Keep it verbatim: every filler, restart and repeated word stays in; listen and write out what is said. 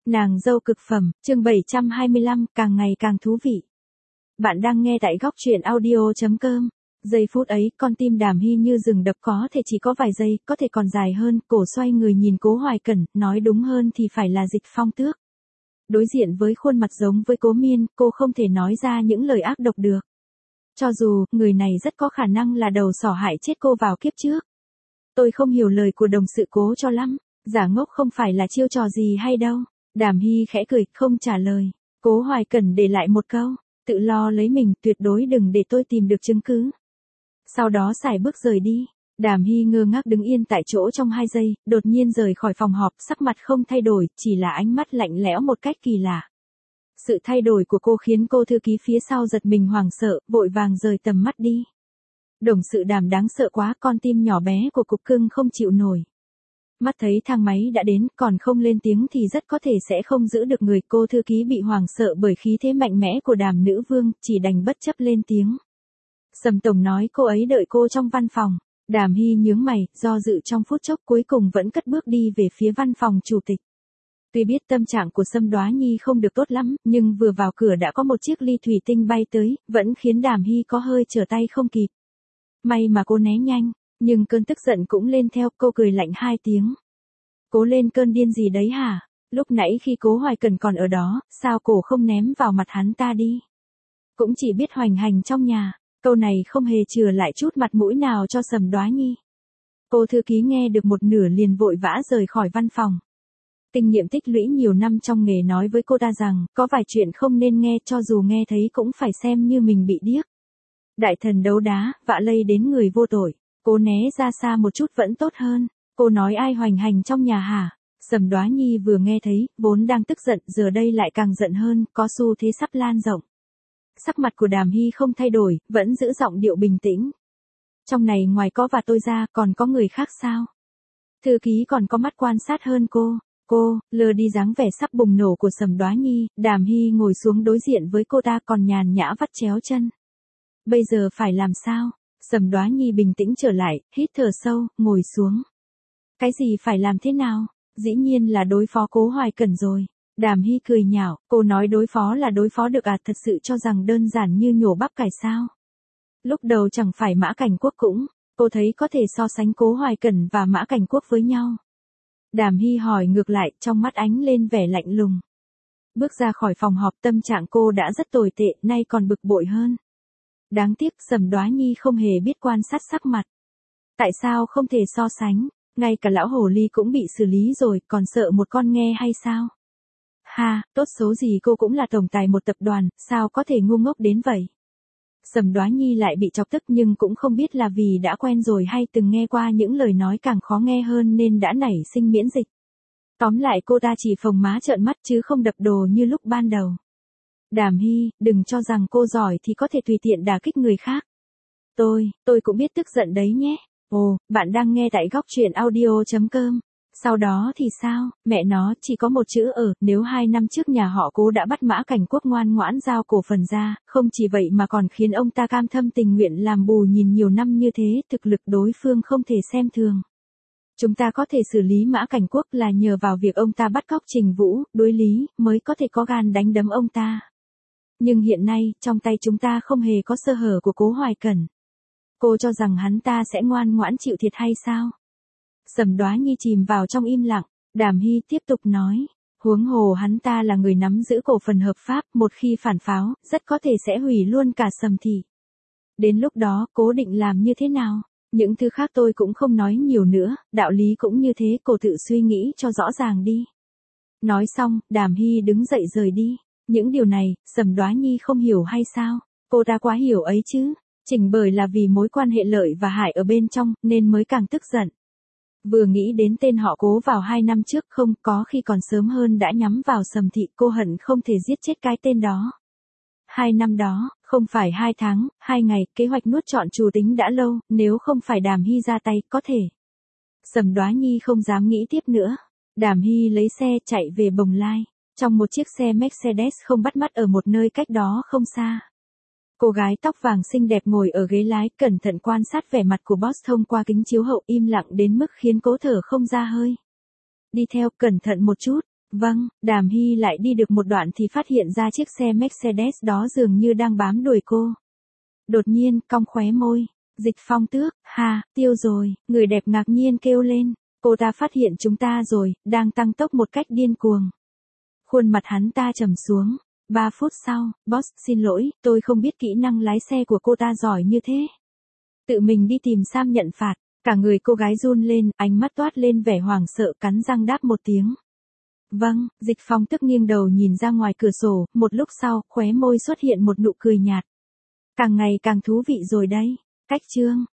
Nàng dâu cực phẩm, chương bảy trăm hai mươi lăm, càng ngày càng thú vị. Bạn đang nghe tại góc truyện audio.com. Giây phút ấy, con tim Đàm Hy như dừng đập, có thể chỉ có vài giây, có thể còn dài hơn, cổ xoay người nhìn Cố Hoài Cẩn, nói đúng hơn thì phải là Dịch Phong Tước. Đối diện với khuôn mặt giống với Cố Miên, cô không thể nói ra những lời ác độc được. Cho dù, người này rất có khả năng là đầu sỏ hại chết cô vào kiếp trước. Tôi không hiểu lời của đồng sự Cố cho lắm, giả ngốc không phải là chiêu trò gì hay đâu. Đàm Hy khẽ cười, không trả lời. Cố Hoài Cẩn để lại một câu, tự lo lấy mình, tuyệt đối đừng để tôi tìm được chứng cứ. Sau đó sải bước rời đi. Đàm Hy ngơ ngác đứng yên tại chỗ trong hai giây, đột nhiên rời khỏi phòng họp, sắc mặt không thay đổi, chỉ là ánh mắt lạnh lẽo một cách kỳ lạ. Sự thay đổi của cô khiến cô thư ký phía sau giật mình hoảng sợ, vội vàng rời tầm mắt đi. Đồng sự Đàm đáng sợ quá, con tim nhỏ bé của cục cưng không chịu nổi. Mắt thấy thang máy đã đến, còn không lên tiếng thì rất có thể sẽ không giữ được người. Cô thư ký bị hoảng sợ bởi khí thế mạnh mẽ của Đàm nữ vương, chỉ đành bất chấp lên tiếng. Sầm tổng nói cô ấy đợi cô trong văn phòng. Đàm Hy nhướng mày, do dự trong phút chốc, cuối cùng vẫn cất bước đi về phía văn phòng chủ tịch. Tuy biết tâm trạng của Sâm Đoá Nhi không được tốt lắm, nhưng vừa vào cửa đã có một chiếc ly thủy tinh bay tới, vẫn khiến Đàm Hy có hơi trở tay không kịp. May mà cô né nhanh. Nhưng cơn tức giận cũng lên theo, cô cười lạnh hai tiếng. Cố lên cơn điên gì đấy hả? Lúc nãy khi Cố Hoài Cẩn còn ở đó, sao cổ không ném vào mặt hắn ta đi? Cũng chỉ biết hoành hành trong nhà, câu này không hề chừa lại chút mặt mũi nào cho Sầm Đoá Nhi. Cô thư ký nghe được một nửa liền vội vã rời khỏi văn phòng. Kinh nghiệm tích lũy nhiều năm trong nghề nói với cô ta rằng, có vài chuyện không nên nghe, cho dù nghe thấy cũng phải xem như mình bị điếc. Đại thần đấu đá, vạ lây đến người vô tội. Cô né ra xa một chút vẫn tốt hơn. Cô nói ai hoành hành trong nhà hả? Sầm Đoá Nhi vừa nghe thấy, vốn đang tức giận, giờ đây lại càng giận hơn, có xu thế sắp lan rộng. Sắc mặt của Đàm Hy không thay đổi, vẫn giữ giọng điệu bình tĩnh. Trong này ngoài có và tôi ra, còn có người khác sao? Thư ký còn có mắt quan sát hơn cô. Cô, lờ đi dáng vẻ sắp bùng nổ của Sầm Đoá Nhi, Đàm Hy ngồi xuống đối diện với cô ta còn nhàn nhã vắt chéo chân. Bây giờ phải làm sao? Sầm Đoá Nhi bình tĩnh trở lại, hít thở sâu, ngồi xuống. Cái gì phải làm thế nào? Dĩ nhiên là đối phó Cố Hoài Cẩn rồi. Đàm Hy cười nhạo, cô nói đối phó là đối phó được à, thật sự cho rằng đơn giản như nhổ bắp cải sao? Lúc đầu chẳng phải Mã Cảnh Quốc cũng, cô thấy có thể so sánh Cố Hoài Cẩn và Mã Cảnh Quốc với nhau. Đàm Hy hỏi ngược lại, trong mắt ánh lên vẻ lạnh lùng. Bước ra khỏi phòng họp, tâm trạng cô đã rất tồi tệ, nay còn bực bội hơn. Đáng tiếc Sầm Đoá Nhi không hề biết quan sát sắc mặt. Tại sao không thể so sánh, ngay cả lão hồ ly cũng bị xử lý rồi, còn sợ một con nghe hay sao? Ha, tốt số gì cô cũng là tổng tài một tập đoàn, sao có thể ngu ngốc đến vậy? Sầm Đoá Nhi lại bị chọc tức, nhưng cũng không biết là vì đã quen rồi hay từng nghe qua những lời nói càng khó nghe hơn nên đã nảy sinh miễn dịch. Tóm lại cô ta chỉ phồng má trợn mắt chứ không đập đồ như lúc ban đầu. Đàm Hy, đừng cho rằng cô giỏi thì có thể tùy tiện đả kích người khác. Tôi, tôi cũng biết tức giận đấy nhé. Ồ, bạn đang nghe tại góc truyện audio.com. Sau đó thì sao, mẹ nó, chỉ có một chữ ở, nếu hai năm trước nhà họ Cố đã bắt Mã Cảnh Quốc ngoan ngoãn giao cổ phần ra, không chỉ vậy mà còn khiến ông ta cam thâm tình nguyện làm bù nhìn nhiều năm như thế, thực lực đối phương không thể xem thường. Chúng ta có thể xử lý Mã Cảnh Quốc là nhờ vào việc ông ta bắt cóc Trình Vũ, đối lý, mới có thể có gan đánh đấm ông ta. Nhưng hiện nay, trong tay chúng ta không hề có sơ hở của Cố Hoài Cẩn. Cô cho rằng hắn ta sẽ ngoan ngoãn chịu thiệt hay sao? Sầm Đoá Nhi chìm vào trong im lặng, Đàm Hy tiếp tục nói. Huống hồ hắn ta là người nắm giữ cổ phần hợp pháp, một khi phản pháo, rất có thể sẽ hủy luôn cả Sầm thị. Đến lúc đó, Cố định làm như thế nào? Những thứ khác tôi cũng không nói nhiều nữa, đạo lý cũng như thế, cô tự suy nghĩ cho rõ ràng đi. Nói xong, Đàm Hy đứng dậy rời đi. Những điều này, Sầm Đoá Nhi không hiểu hay sao? Cô ta quá hiểu ấy chứ. Chỉnh bởi là vì mối quan hệ lợi và hại ở bên trong, nên mới càng tức giận. Vừa nghĩ đến tên họ Cố vào hai năm trước, không có khi còn sớm hơn đã nhắm vào Sầm thị, cô hận không thể giết chết cái tên đó. Hai năm đó, không phải hai tháng, hai ngày, kế hoạch nuốt trọn chủ tính đã lâu, nếu không phải Đàm Hy ra tay, có thể. Sầm Đoá Nhi không dám nghĩ tiếp nữa. Đàm Hy lấy xe chạy về Bồng Lai, trong một chiếc xe Mercedes không bắt mắt ở một nơi cách đó không xa. Cô gái tóc vàng xinh đẹp ngồi ở ghế lái, cẩn thận quan sát vẻ mặt của boss thông qua kính chiếu hậu, im lặng đến mức khiến Cố thở không ra hơi. Đi theo, cẩn thận một chút, Vâng, Đàm Hy lại đi được một đoạn thì phát hiện ra chiếc xe Mercedes đó dường như đang bám đuổi cô. Đột nhiên, cong khóe môi. Dịch Phong Tước, ha, tiêu rồi, người đẹp ngạc nhiên kêu lên. Cô ta phát hiện chúng ta rồi, đang tăng tốc một cách điên cuồng. Khuôn mặt hắn ta trầm xuống. Ba phút sau, boss, xin lỗi, tôi không biết kỹ năng lái xe của cô ta giỏi như thế. Tự mình đi tìm Sam nhận phạt. Cả người cô gái run lên, ánh mắt toát lên vẻ hoảng sợ, cắn răng đáp một tiếng. Vâng, Dịch Phong Tức nghiêng đầu nhìn ra ngoài cửa sổ, một lúc sau, khóe môi xuất hiện một nụ cười nhạt. Càng ngày càng thú vị rồi đấy. Cách chương